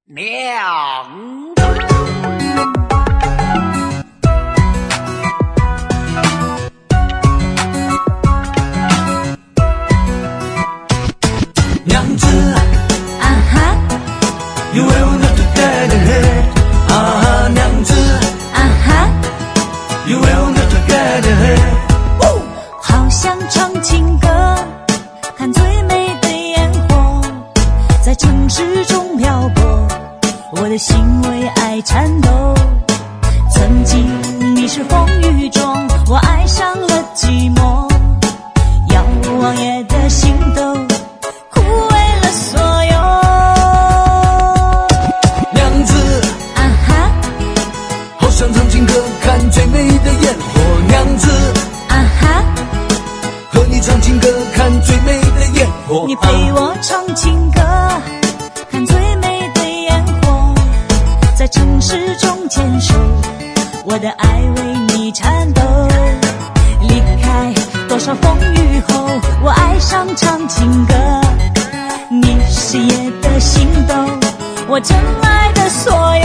娘子啊哈 You will not get ahead 啊娘子啊哈 You will not get ahead 好想唱情歌，看最美的烟火在城市中飘泊，我的心为爱颤抖。曾经你是风雨中，我爱上了寂寞，遥望夜的星斗枯萎了所有。 娘子啊哈好想唱情歌，看最美的烟火。娘子啊哈和你唱情歌，看最美的烟火。 你陪我唱情歌，看最美的烟火，在城市中牵手，我的爱为你颤抖。离开多少风雨后，我爱上唱情歌。你是夜的星斗，我真爱的所有。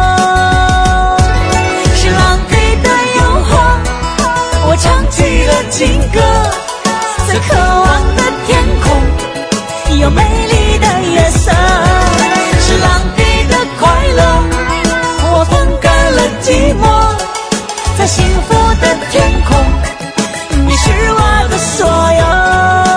是浪费的诱惑，我唱起了情歌，在渴望的天空，有美丽的月色。是浪费的快乐，我风干了寂寞，在幸福的天空，你是我的所有。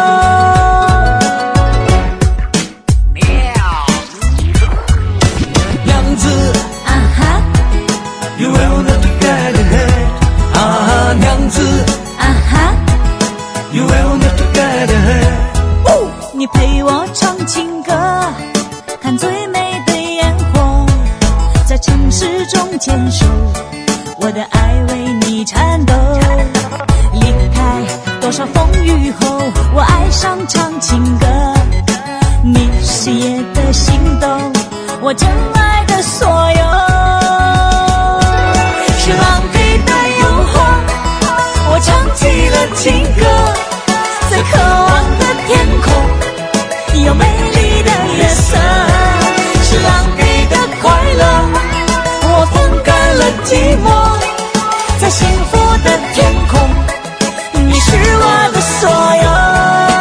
娘子啊哈 You will not get ahead 啊娘子啊哈 You will not get ahead 你陪我唱情歌，看最美的烟火，在城市中牵手，我的爱为你颤抖。离开多少风雨后，我爱上唱情歌。你是夜的星斗，我真爱的所有。是浪费的诱惑，我唱起了情歌，在渴望的天空，有美丽的月色。是浪费的快乐，我风干了寂寞，在幸福的天空，你是我的所有。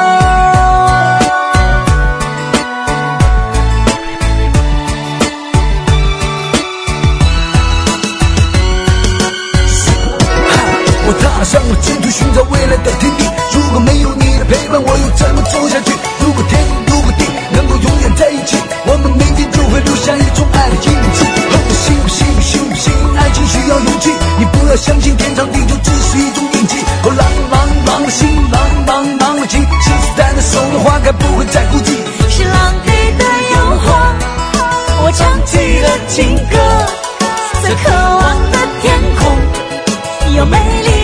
我踏上了征途，寻找未来的天地。如果没有你的陪伴，我又怎么走下去？如果天，如果地能够永远在一起，我们每天就会留下一种爱的印记。信不信？信不信？爱情需要勇气。你不要相信天长地久只是一种印记。浪浪浪的心，浪浪浪的情，心思在那手的花开不会再孤寂。 是浪费的诱惑，我唱起了情歌，在渴望的天空，有美丽